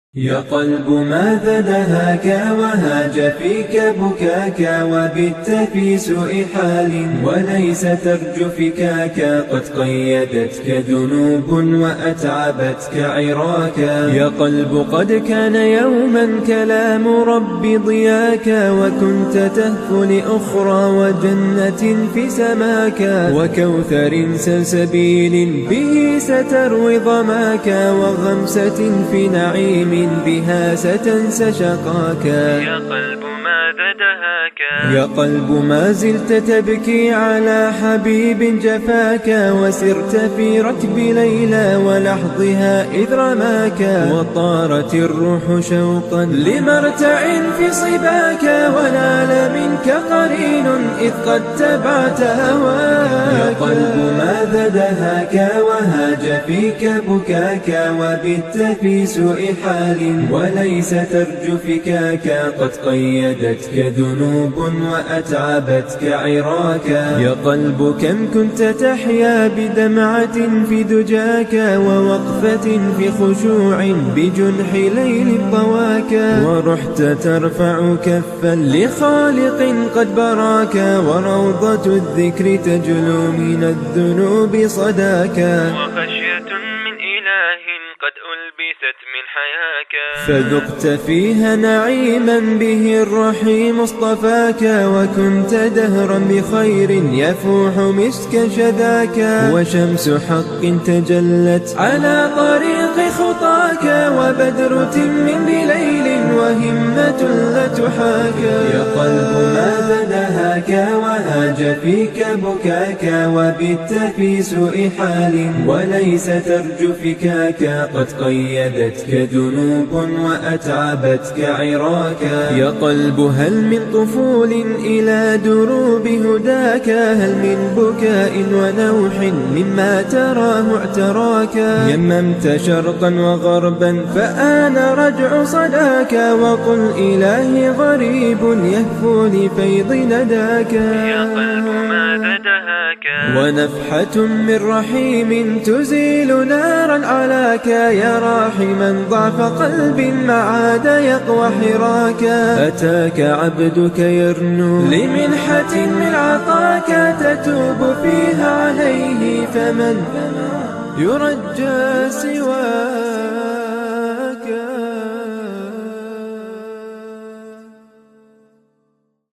يا قلب ماذا دهاك وهاج فيك بكاك وبت في سوء حال وليس ترجو فكاك قد قيدتك ذنوب وأتعبتك عراكا يا قلب قد كان يوما كلام ربي ضياك وكنت تهفو لأخرى وجنة في سماك وكوثر سلسبيل به ستروي ظماك وغمسة في نعيم بها ستنسى شقاك يا قلب ماذا دهاك يا قلب ما زلت تبكي على حبيب جفاك وسرت في ركب ليلى ولحظها إذ رماك وطارت الروح شوقا لمرتع في صباك ونال منك قرين إذ قد تبعت هواك يا قلب ماذا دهاك وهاج فيك بكاك وبت في سوء حال وليس ترجو فكاك قد قيدتك ذنوب وأتعبتك عراكا يا قلب كم كنت تحيا بدمعة في دجاك ووقفة في خشوع بجنح ليل طواك ورحت ترفع كفا لخالق قد براك وروضة الذكر تجلو من الذنوب صداك وخشية من إله قد ألبست من حياك فذقت فيها نعيما به الرحيم اصطفاك وكنت دهرا بخير يفوح مسك شذاك وشمس حق تجلت على طريق خطاك وبدر تم بليل وهمة لتحاك يا قلب ماذا دهاك وهاج فيك بكاك وبت في سوء حال وليس ترجو فكاك قد قيدتك ذنوب وأتعبتك عراكا يا قلب هل من طفول إلى دروب هداك هل من بكاء ونوح مما تراه اعتراكا يممت شرقا وغربا فآن رجع صداك وقل إلهي غريب يهفو لفيض نداك يا قلب ماذا دهاك ونفحة من رحيم تزيل نارا علاك يا راحما ضعف قلب ما عاد يقوى حراكا أتاك عبدك يرنو لمنحة من عطاك تتوب فيها عليه فمن يرجى سواك.